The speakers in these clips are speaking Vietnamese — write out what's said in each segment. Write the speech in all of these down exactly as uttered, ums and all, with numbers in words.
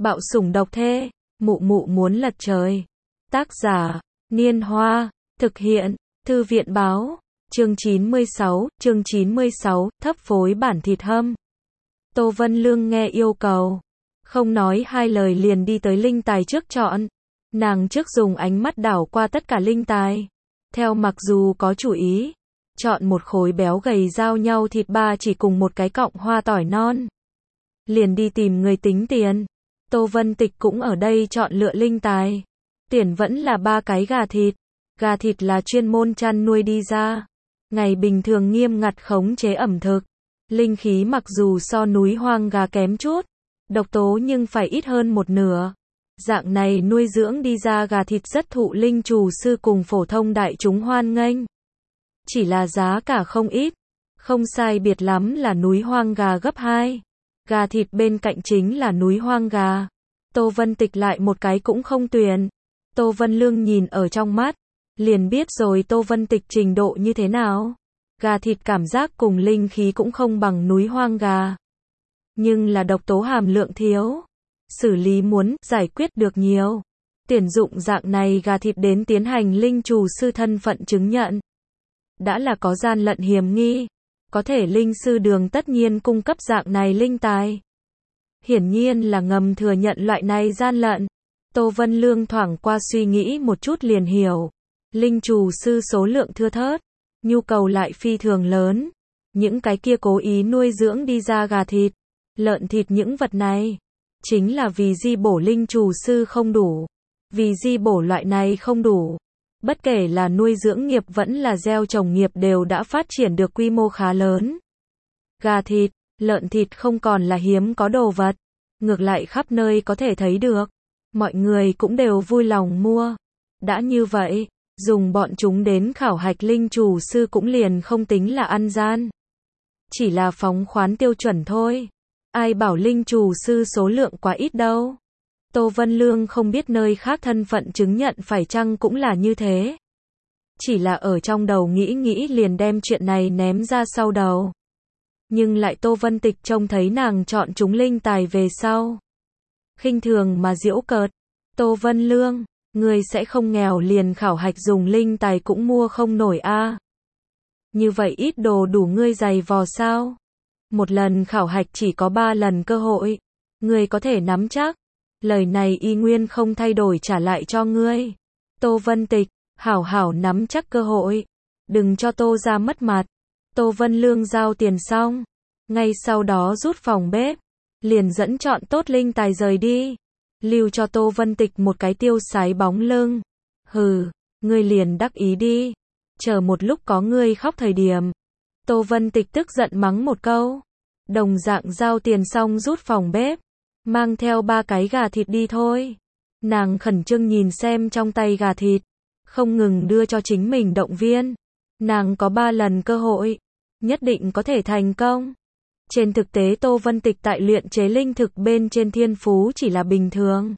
Bạo sủng độc thê, mụ mụ muốn lật trời. Tác giả, Niên Hoa, thực hiện, Thư viện báo, chương chín mươi sáu, chương chín mươi sáu, thấp phối bản thịt hâm. Tô Vân Lương nghe yêu cầu, không nói hai lời liền đi tới linh tài trước chọn. Nàng trước dùng ánh mắt đảo qua tất cả linh tài. Theo mặc dù có chủ ý, chọn một khối béo gầy giao nhau thịt ba chỉ cùng một cái cọng hoa tỏi non. Liền đi tìm người tính tiền. Tô Vân Tịch cũng ở đây chọn lựa linh tài. Tiền vẫn là ba cái gà thịt. Gà thịt là chuyên môn chăn nuôi đi ra. Ngày bình thường nghiêm ngặt khống chế ẩm thực. Linh khí mặc dù so núi hoang gà kém chút, độc tố nhưng phải ít hơn một nửa. Dạng này nuôi dưỡng đi ra gà thịt rất thụ linh trù sư cùng phổ thông đại chúng hoan nghênh. Chỉ là giá cả không ít, không sai biệt lắm là núi hoang gà gấp hai. Gà thịt bên cạnh chính là núi hoang gà. Tô Vân Tịch lại một cái cũng không tuyển. Tô Vân Lương nhìn ở trong mắt, liền biết rồi Tô Vân Tịch trình độ như thế nào. Gà thịt cảm giác cùng linh khí cũng không bằng núi hoang gà. Nhưng là độc tố hàm lượng thiếu. Xử lý muốn giải quyết được nhiều. Tuyển dụng dạng này gà thịt đến tiến hành linh trù sư thân phận chứng nhận. Đã là có gian lận hiểm nghi. Có thể linh sư đường tất nhiên cung cấp dạng này linh tài. Hiển nhiên là ngầm thừa nhận loại này gian lận. Tô Vân Lương thoảng qua suy nghĩ một chút liền hiểu. Linh trù sư số lượng thưa thớt. Nhu cầu lại phi thường lớn. Những cái kia cố ý nuôi dưỡng đi ra gà thịt, lợn thịt những vật này. Chính là vì di bổ linh trù sư không đủ. Vì di bổ loại này không đủ. Bất kể là nuôi dưỡng nghiệp vẫn là gieo trồng nghiệp đều đã phát triển được quy mô khá lớn. Gà thịt, lợn thịt không còn là hiếm có đồ vật. Ngược lại khắp nơi có thể thấy được. Mọi người cũng đều vui lòng mua. Đã như vậy, dùng bọn chúng đến khảo hạch linh trù sư cũng liền không tính là ăn gian. Chỉ là phóng khoán tiêu chuẩn thôi. Ai bảo linh trù sư số lượng quá ít đâu. Tô Vân Lương không biết nơi khác thân phận chứng nhận phải chăng cũng là như thế. Chỉ là ở trong đầu nghĩ nghĩ liền đem chuyện này ném ra sau đầu. Nhưng lại Tô Vân Tịch trông thấy nàng chọn chúng linh tài về sau. Khinh thường mà giễu cợt. Tô Vân Lương, người sẽ không nghèo liền khảo hạch dùng linh tài cũng mua không nổi a. À. Như vậy ít đồ đủ ngươi giày vò sao? Một lần khảo hạch chỉ có ba lần cơ hội. Ngươi có thể nắm chắc. Lời này y nguyên không thay đổi trả lại cho ngươi. Tô Vân Tịch, hảo hảo nắm chắc cơ hội. Đừng cho Tô ra mất mặt. Tô Vân Lương giao tiền xong. Ngay sau đó rút phòng bếp. Liền dẫn chọn tốt linh tài rời đi. Lưu cho Tô Vân Tịch một cái tiêu sái bóng lưng. Hừ, ngươi liền đắc ý đi. Chờ một lúc có ngươi khóc thời điểm. Tô Vân Tịch tức giận mắng một câu. Đồng dạng giao tiền xong rút phòng bếp. Mang theo ba cái gà thịt đi thôi. Nàng khẩn trương nhìn xem trong tay gà thịt. Không ngừng đưa cho chính mình động viên. Nàng có ba lần cơ hội. Nhất định có thể thành công. Trên thực tế Tô Vân Tịch tại luyện chế linh thực bên trên thiên phú chỉ là bình thường.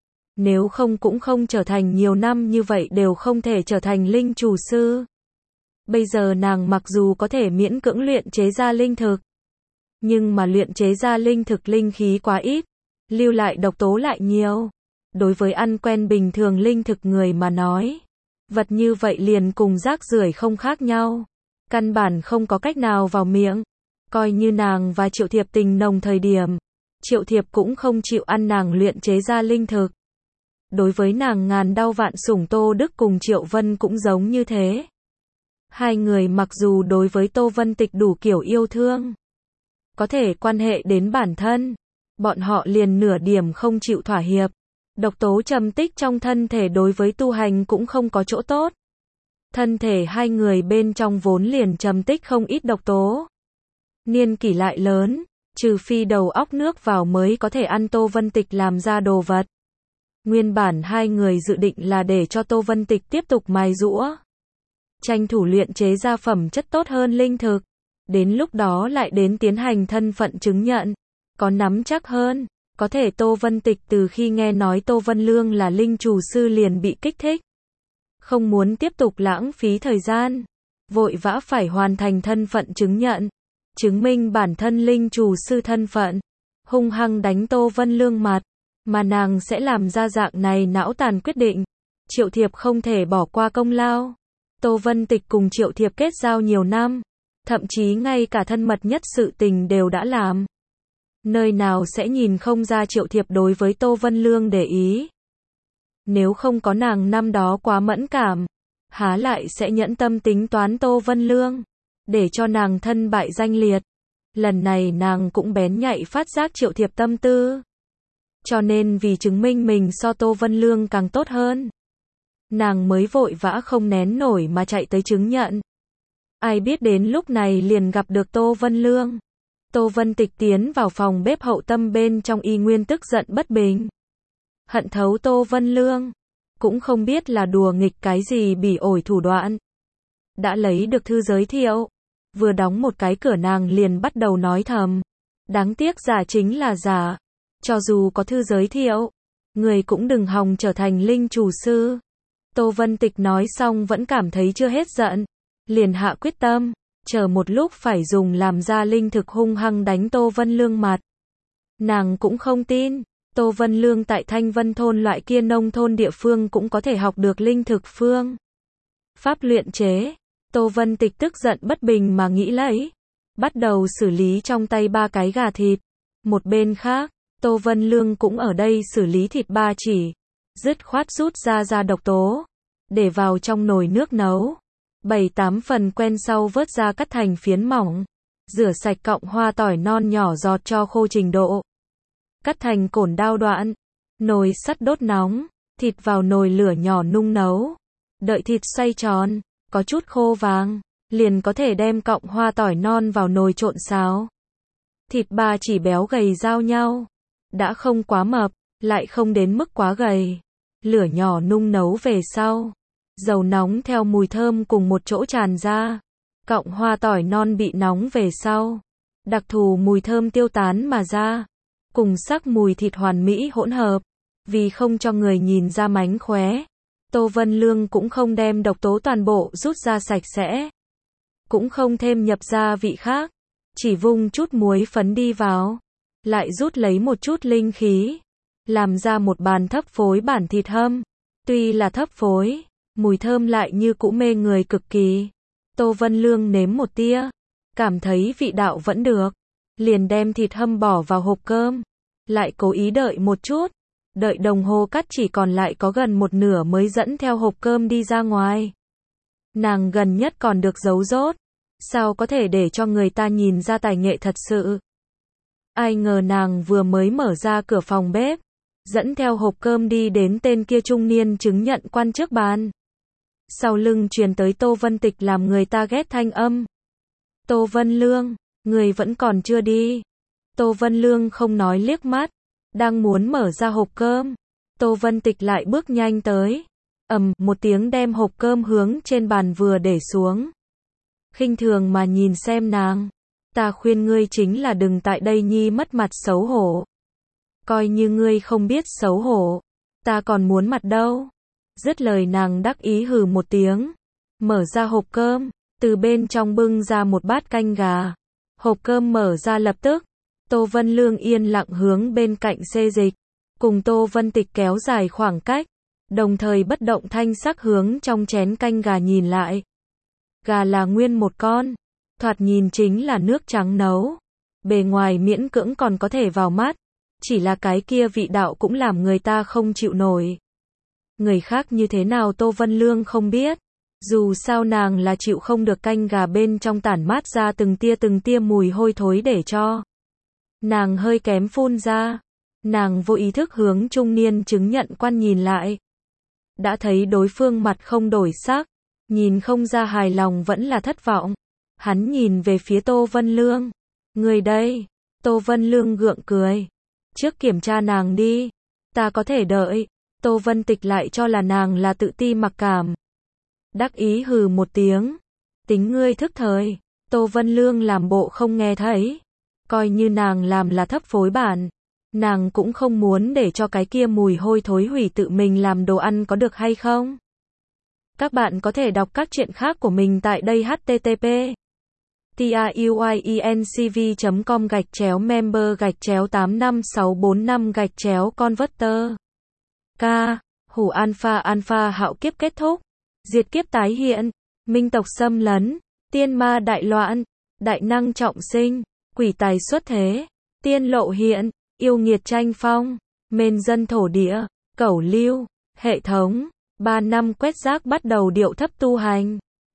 Nếu không cũng không trở thành nhiều năm như vậy đều không thể trở thành linh trù sư. Bây giờ nàng mặc dù có thể miễn cưỡng luyện chế ra linh thực. Nhưng mà luyện chế ra linh thực linh khí quá ít. Lưu lại độc tố lại nhiều. Đối với ăn quen bình thường linh thực người mà nói. Vật như vậy liền cùng rác rưởi không khác nhau. Căn bản không có cách nào vào miệng. Coi như nàng và Triệu Thiệp tình nồng thời điểm. Triệu Thiệp cũng không chịu ăn nàng luyện chế ra linh thực. Đối với nàng ngàn đau vạn sủng Tô Đức cùng Triệu Vân cũng giống như thế. Hai người mặc dù đối với Tô Vân Tịch đủ kiểu yêu thương. Có thể quan hệ đến bản thân. Bọn họ liền nửa điểm không chịu thỏa hiệp. Độc tố trầm tích trong thân thể đối với tu hành cũng không có chỗ tốt. Thân thể hai người bên trong vốn liền trầm tích không ít độc tố. Niên kỷ lại lớn, trừ phi đầu óc nước vào mới có thể ăn Tô Vân Tịch làm ra đồ vật. Nguyên bản hai người dự định là để cho Tô Vân Tịch tiếp tục mài giũa. Tranh thủ luyện chế ra phẩm chất tốt hơn linh thực. Đến lúc đó lại đến tiến hành thân phận chứng nhận. Có nắm chắc hơn. Có thể Tô Vân Tịch từ khi nghe nói Tô Vân Lương là linh trù sư liền bị kích thích. Không muốn tiếp tục lãng phí thời gian. Vội vã phải hoàn thành thân phận chứng nhận. Chứng minh bản thân linh trù sư thân phận. Hung hăng đánh Tô Vân Lương mặt. mà nàng sẽ làm ra dạng này não tàn quyết định. Triệu Thiệp không thể bỏ qua công lao. Tô Vân Tịch cùng Triệu Thiệp kết giao nhiều năm, thậm chí ngay cả thân mật nhất sự tình đều đã làm. Nơi nào sẽ nhìn không ra Triệu Thiệp đối với Tô Vân Lương để ý. Nếu không có nàng năm đó quá mẫn cảm, há lại sẽ nhẫn tâm tính toán Tô Vân Lương, để cho nàng thân bại danh liệt. Lần này nàng cũng bén nhạy phát giác Triệu Thiệp tâm tư. Cho nên vì chứng minh mình so Tô Vân Lương càng tốt hơn, nàng mới vội vã không nén nổi mà chạy tới chứng nhận. Ai biết đến lúc này liền gặp được Tô Vân Lương. Tô Vân Tịch tiến vào phòng bếp hậu tâm bên trong y nguyên tức giận bất bình. Hận thấu Tô Vân Lương. Cũng không biết là đùa nghịch cái gì bỉ ổi thủ đoạn. Đã lấy được thư giới thiệu. Vừa đóng một cái cửa nàng liền bắt đầu nói thầm. Đáng tiếc giả chính là giả. Cho dù có thư giới thiệu, người cũng đừng hòng trở thành linh chủ sư. Tô Vân Tịch nói xong vẫn cảm thấy chưa hết giận. Liền hạ quyết tâm, chờ một lúc phải dùng làm ra linh thực hung hăng đánh Tô Vân Lương mặt. Nàng cũng không tin, Tô Vân Lương tại Thanh Vân thôn loại kia nông thôn địa phương cũng có thể học được linh thực phương pháp luyện chế. Tô Vân Tịch tức giận bất bình mà nghĩ lấy, bắt đầu xử lý trong tay ba cái gà thịt. Một bên khác, Tô Vân Lương cũng ở đây xử lý thịt ba chỉ, dứt khoát rút ra ra độc tố, để vào trong nồi nước nấu. Bảy tám phần quen sau vớt ra cắt thành phiến mỏng, rửa sạch cọng hoa tỏi non nhỏ giọt cho khô trình độ. Cắt thành cổn đao đoạn, nồi sắt đốt nóng, thịt vào nồi lửa nhỏ nung nấu. Đợi thịt xoay tròn, có chút khô vàng, liền có thể đem cọng hoa tỏi non vào nồi trộn xào. Thịt ba chỉ béo gầy giao nhau, đã không quá mập, lại không đến mức quá gầy. Lửa nhỏ nung nấu về sau, dầu nóng theo mùi thơm cùng một chỗ tràn ra. Cọng hoa tỏi non bị nóng về sau, đặc thù mùi thơm tiêu tán mà ra, cùng sắc mùi thịt hoàn mỹ hỗn hợp. Vì không cho người nhìn ra mánh khóe, Tô Vân Lương cũng không đem độc tố toàn bộ rút ra sạch sẽ, cũng không thêm nhập gia vị khác, chỉ vung chút muối phấn đi vào, lại rút lấy một chút linh khí, làm ra một bàn thấp phối bản thịt hâm. Tuy là thấp phối, mùi thơm lại như cũ mê người cực kỳ. Tô Vân Lương nếm một tia, cảm thấy vị đạo vẫn được, liền đem thịt hâm bỏ vào hộp cơm, lại cố ý đợi một chút, đợi đồng hồ cắt chỉ còn lại có gần một nửa mới dẫn theo hộp cơm đi ra ngoài. Nàng gần nhất còn được giấu rốt, sao có thể để cho người ta nhìn ra tài nghệ thật sự. Ai ngờ nàng vừa mới mở ra cửa phòng bếp, dẫn theo hộp cơm đi đến tên kia trung niên chứng nhận quan trước bàn. Sau lưng truyền tới Tô Vân Tịch làm người ta ghét thanh âm. Tô Vân Lương, người vẫn còn chưa đi. Tô Vân Lương không nói liếc mắt, đang muốn mở ra hộp cơm. Tô Vân Tịch lại bước nhanh tới. Ầm, một tiếng đem hộp cơm hướng trên bàn vừa để xuống. Khinh thường mà nhìn xem nàng. Ta khuyên ngươi chính là đừng tại đây nhi mất mặt xấu hổ. Coi như ngươi không biết xấu hổ, ta còn muốn mặt đâu. Dứt lời nàng đắc ý hừ một tiếng, mở ra hộp cơm, từ bên trong bưng ra một bát canh gà. Hộp cơm mở ra lập tức, Tô Vân Lương yên lặng hướng bên cạnh xê dịch, cùng Tô Vân Tịch kéo dài khoảng cách, đồng thời bất động thanh sắc hướng trong chén canh gà nhìn lại. Gà là nguyên một con, thoạt nhìn chính là nước trắng nấu, bề ngoài miễn cưỡng còn có thể vào mắt, chỉ là cái kia vị đạo cũng làm người ta không chịu nổi. Người khác như thế nào Tô Vân Lương không biết, dù sao nàng là chịu không được canh gà bên trong tản mát ra từng tia từng tia mùi hôi thối để cho nàng hơi kém phun ra. Nàng vô ý thức hướng trung niên chứng nhận quan nhìn lại, đã thấy đối phương mặt không đổi sắc, nhìn không ra hài lòng vẫn là thất vọng. Hắn nhìn về phía Tô Vân Lương. Người đây. Tô Vân Lương gượng cười. Trước kiểm tra nàng đi, ta có thể đợi. Tô Vân Tịch lại cho là nàng là tự ti mặc cảm, đắc ý hừ một tiếng. Tính ngươi thức thời. Tô Vân Lương làm bộ không nghe thấy, coi như nàng làm là thấp phối bản, nàng cũng không muốn để cho cái kia mùi hôi thối hủy tự mình làm đồ ăn, có được hay không? Các bạn có thể đọc các truyện khác của mình tại đây. H T T P tiuyiencv chấm com gạch chéo member gạch chéo tám năm sáu bốn năm gạch chéo converter. K. Hủ alpha alpha hạo kiếp kết thúc. Diệt kiếp tái hiện. Minh tộc xâm lấn. Tiên ma đại loạn. Đại năng trọng sinh. Quỷ tài xuất thế. Tiên lộ hiện. Yêu nghiệt tranh phong. Mền dân thổ địa. Cẩu lưu. Hệ thống. Ba năm quét rác bắt đầu điệu thấp tu hành.